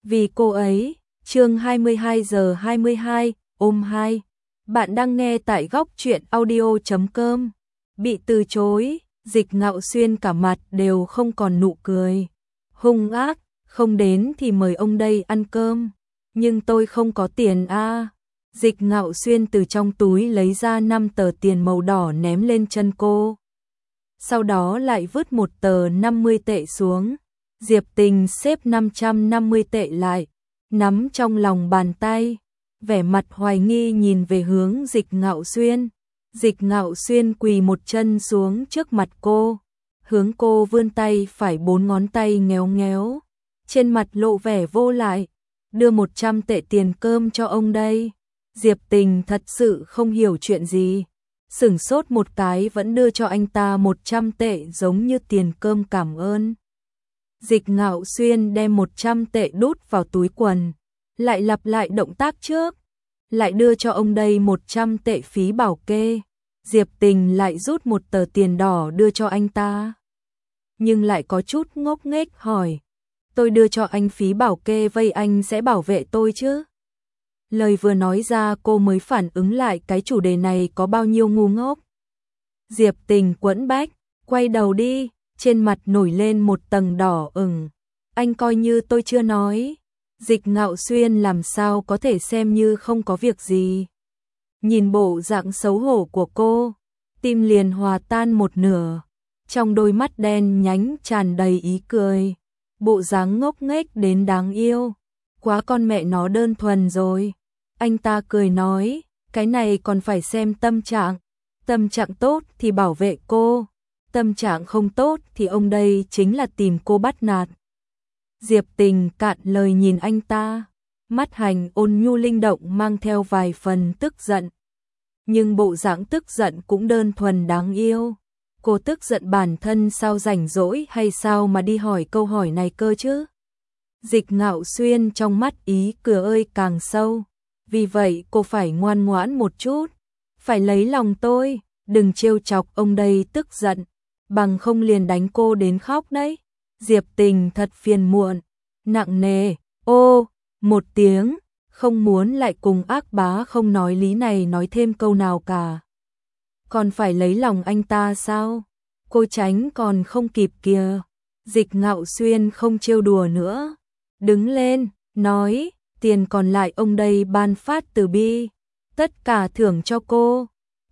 Vì cô ấy, chương 22 giờ 22, ôm 2. Bạn đang nghe tại góc truyện audio.com. Bị từ chối, Dịch Ngạo Xuyên cả mặt đều không còn nụ cười. Hung ác, không đến thì mời ông đây ăn cơm. Nhưng tôi không có tiền a. Dịch Ngạo Xuyên từ trong túi lấy ra 5 tờ tiền màu đỏ ném lên chân cô. Sau đó lại vứt một tờ 50 tệ xuống. Diệp Tình xếp 550 tệ lại, nắm trong lòng bàn tay, vẻ mặt hoài nghi nhìn về hướng Dịch Ngạo Xuyên. Dịch Ngạo Xuyên quỳ một chân xuống trước mặt cô, hướng cô vươn tay phải 4 ngón tay nhéo nhéo, trên mặt lộ vẻ vô lại, đưa 100 tệ tiền cơm cho ông đây. Diệp Tình thật sự không hiểu chuyện gì, sửng sốt một cái vẫn đưa cho anh ta 100 tệ giống như tiền cơm cảm ơn. Dịch Ngạo Xuyên đem 100 tệ đút vào túi quần, lại lặp lại động tác trước, lại đưa cho ông đây 100 tệ phí bảo kê. Diệp Tình lại rút một tờ tiền đỏ đưa cho anh ta, nhưng lại có chút ngốc nghếch hỏi, tôi đưa cho anh phí bảo kê vậy anh sẽ bảo vệ tôi chứ? Lời vừa nói ra cô mới phản ứng lại cái chủ đề này có bao nhiêu ngu ngốc. Diệp Tình quẫn bách, quay đầu đi, trên mặt nổi lên một tầng đỏ ửng. Anh coi như tôi chưa nói. Dịch Ngạo Xuyên làm sao có thể xem như không có việc gì. Nhìn bộ dạng xấu hổ của cô, tim liền hòa tan một nửa. Trong đôi mắt đen nhánh tràn đầy ý cười. Bộ dáng ngốc nghếch đến đáng yêu. Quá con mẹ nó đơn thuần rồi. Anh ta cười nói, cái này còn phải xem tâm trạng. Tâm trạng tốt thì bảo vệ cô. Tâm trạng không tốt thì ông đây chính là tìm cô bắt nạt. Diệp Tình cạn lời nhìn anh ta, mắt hành ôn nhu linh động mang theo vài phần tức giận. Nhưng bộ dạng tức giận cũng đơn thuần đáng yêu. Cô tức giận bản thân sao rảnh rỗi hay sao mà đi hỏi câu hỏi này cơ chứ? Dịch Ngạo Xuyên trong mắt ý cười ơi càng sâu. Vì vậy cô phải ngoan ngoãn một chút, phải lấy lòng tôi, đừng trêu chọc ông đây tức giận. Bằng không liền đánh cô đến khóc đấy. Diệp Tình thật phiền muộn, nặng nề, ô, một tiếng, không muốn lại cùng ác bá không nói lý này nói thêm câu nào cả. Còn phải lấy lòng anh ta sao? Cô tránh còn không kịp kìa. Dịch Ngạo Xuyên không trêu đùa nữa. Đứng lên, nói, tiền còn lại ông đây ban phát từ bi. Tất cả thưởng cho cô.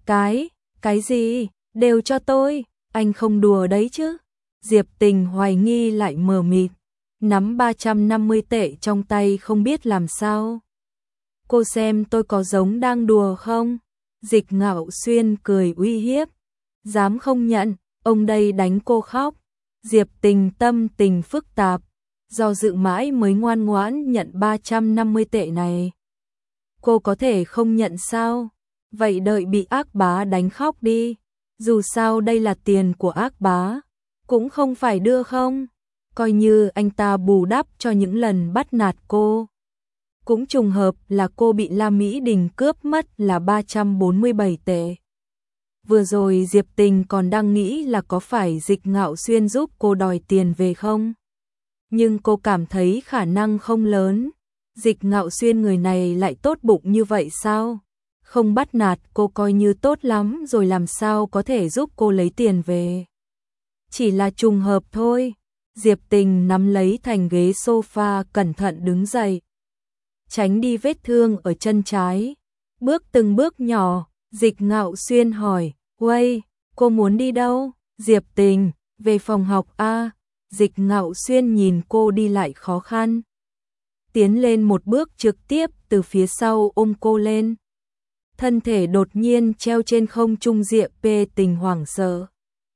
Cái gì, đều cho tôi. Anh không đùa đấy chứ? Diệp Tình hoài nghi lại mờ mịt, nắm 350 tệ trong tay không biết làm sao. Cô xem tôi có giống đang đùa không? Dịch Ngạo Xuyên cười uy hiếp. Dám không nhận, ông đây đánh cô khóc. Diệp Tình tâm tình phức tạp, do dự mãi mới ngoan ngoãn nhận 350 tệ này. Cô có thể không nhận sao? Vậy đợi bị ác bá đánh khóc đi. Dù sao đây là tiền của ác bá, cũng không phải đưa không, coi như anh ta bù đắp cho những lần bắt nạt cô. Cũng trùng hợp là cô bị La Mỹ Đình cướp mất là 347 tệ. Vừa rồi Diệp Tình còn đang nghĩ là có phải Dịch Ngạo Xuyên giúp cô đòi tiền về không? Nhưng cô cảm thấy khả năng không lớn. Dịch Ngạo Xuyên người này lại tốt bụng như vậy sao? Không bắt nạt cô coi như tốt lắm rồi làm sao có thể giúp cô lấy tiền về. Chỉ là trùng hợp thôi. Diệp Tình nắm lấy thành ghế sofa cẩn thận đứng dậy, tránh đi vết thương ở chân trái. Bước từng bước nhỏ, Dịch Ngạo Xuyên hỏi, "Uây, cô muốn đi đâu?" Diệp Tình, "Về phòng học a." Dịch Ngạo Xuyên nhìn cô đi lại khó khăn, tiến lên một bước trực tiếp từ phía sau ôm cô lên. Thân thể đột nhiên treo trên không trung. Diệp Tình hoảng sợ.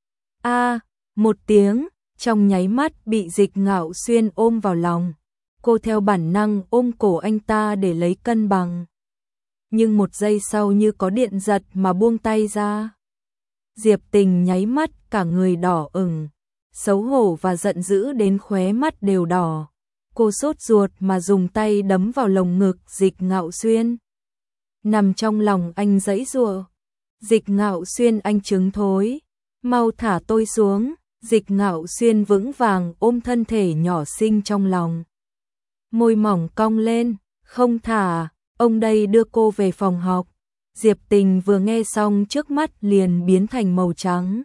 A, một tiếng, trong nháy mắt bị Dịch Ngạo Xuyên ôm vào lòng. Cô theo bản năng ôm cổ anh ta để lấy cân bằng. Nhưng một giây sau như có điện giật mà buông tay ra. Diệp Tình nháy mắt cả người đỏ ửng, xấu hổ và giận dữ đến khóe mắt đều đỏ. Cô sốt ruột mà dùng tay đấm vào lồng ngực Dịch Ngạo Xuyên. Nằm trong lòng anh giãy giụa. Dịch Ngạo Xuyên, anh trứng thối, mau thả tôi xuống. Dịch Ngạo Xuyên vững vàng ôm thân thể nhỏ xinh trong lòng. môi mỏng cong lên, không thả, ông đây đưa cô về phòng học. Diệp Tình vừa nghe xong trước mắt liền biến thành màu trắng.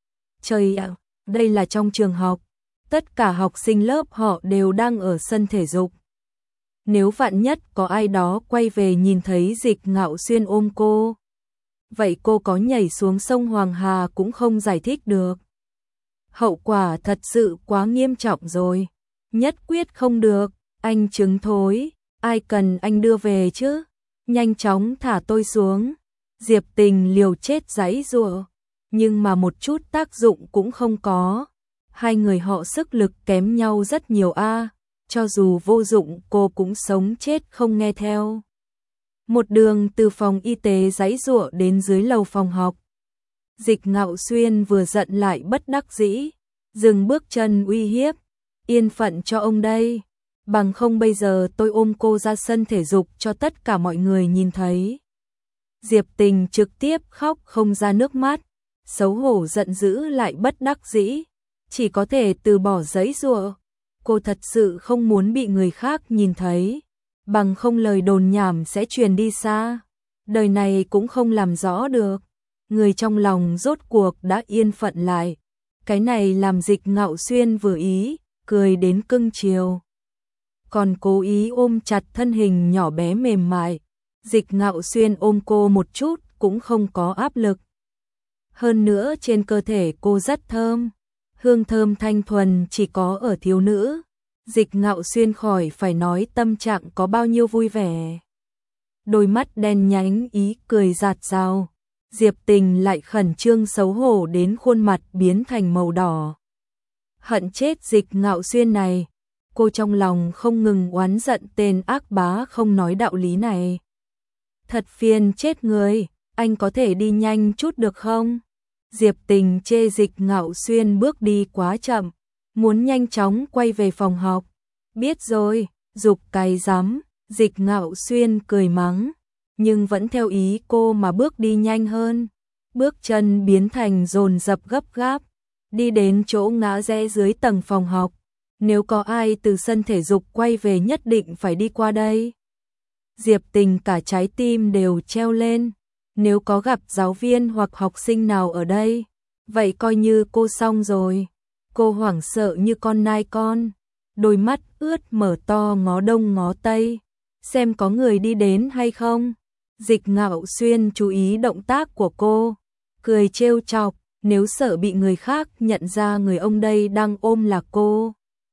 Trời ạ, đây là trong trường học, tất cả học sinh lớp họ đều đang ở sân thể dục. Nếu vạn nhất có ai đó quay về nhìn thấy Dịch Ngạo Xuyên ôm cô, vậy cô có nhảy xuống sông Hoàng Hà cũng không giải thích được. Hậu quả thật sự quá nghiêm trọng rồi, nhất quyết không được, anh trứng thối, ai cần anh đưa về chứ, nhanh chóng thả tôi xuống. Diệp Tình liều chết giãy giụa, nhưng mà một chút tác dụng cũng không có. Hai người họ sức lực kém nhau rất nhiều a, cho dù vô dụng cô cũng sống chết không nghe theo. Một đường từ phòng y tế giãy giụa đến dưới lầu phòng học. Dịch Ngạo Xuyên vừa giận lại bất đắc dĩ, dừng bước chân uy hiếp, yên phận cho ông đây, bằng không bây giờ tôi ôm cô ra sân thể dục cho tất cả mọi người nhìn thấy. Diệp Tình trực tiếp khóc không ra nước mắt, xấu hổ giận dữ lại bất đắc dĩ, chỉ có thể từ bỏ giãy giụa. Cô thật sự không muốn bị người khác nhìn thấy, bằng không lời đồn nhảm sẽ truyền đi xa, đời này cũng không làm rõ được. Người trong lòng rốt cuộc đã yên phận lại, cái này làm Dịch Ngạo Xuyên vừa ý, cười đến cưng chiều. Còn cố ý ôm chặt thân hình nhỏ bé mềm mại, Dịch Ngạo Xuyên ôm cô một chút cũng không có áp lực. Hơn nữa trên cơ thể cô rất thơm, hương thơm thanh thuần chỉ có ở thiếu nữ. Dịch Ngạo Xuyên khỏi phải nói tâm trạng có bao nhiêu vui vẻ. Đôi mắt đen nhánh ý cười rạt rào, Diệp Tình lại khẩn trương xấu hổ đến khuôn mặt biến thành màu đỏ. Hận chết Dịch Ngạo Xuyên này, cô trong lòng không ngừng oán giận tên ác bá không nói đạo lý này. Thật phiền chết người, anh có thể đi nhanh chút được không? Diệp Tình chê Dịch Ngạo Xuyên bước đi quá chậm, muốn nhanh chóng quay về phòng học. Biết rồi, giục cái rắm, Dịch Ngạo Xuyên cười mắng, nhưng vẫn theo ý cô mà bước đi nhanh hơn. Bước chân biến thành dồn dập gấp gáp, đi đến chỗ ngã rẽ dưới tầng phòng học. Nếu có ai từ sân thể dục quay về nhất định phải đi qua đây. Diệp Tình cả trái tim đều treo lên, nếu có gặp giáo viên hoặc học sinh nào ở đây, vậy coi như cô xong rồi. Cô hoảng sợ như con nai con, đôi mắt ướt mở to ngó đông ngó tây, xem có người đi đến hay không. Dịch Ngạo Xuyên chú ý động tác của cô, cười trêu chọc, nếu sợ bị người khác nhận ra người ông đây đang ôm là cô.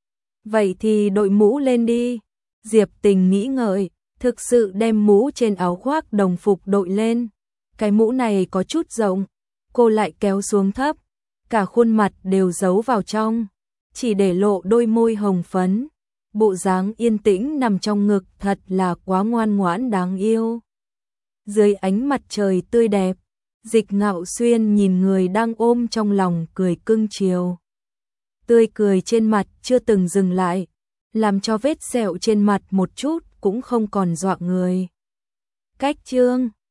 Vậy thì đội mũ lên đi. Diệp Tình nghĩ ngợi, thực sự đem mũ trên áo khoác đồng phục đội lên. Cái mũ này có chút rộng, cô lại kéo xuống thấp, cả khuôn mặt đều giấu vào trong, chỉ để lộ đôi môi hồng phấn. Bộ dáng yên tĩnh nằm trong ngực thật là quá ngoan ngoãn đáng yêu. Dưới ánh mặt trời tươi đẹp, Dịch Ngạo Xuyên nhìn người đang ôm trong lòng cười cưng chiều. Tươi cười trên mặt chưa từng dừng lại, làm cho vết sẹo trên mặt một chút cũng không còn dọa người. Cách chương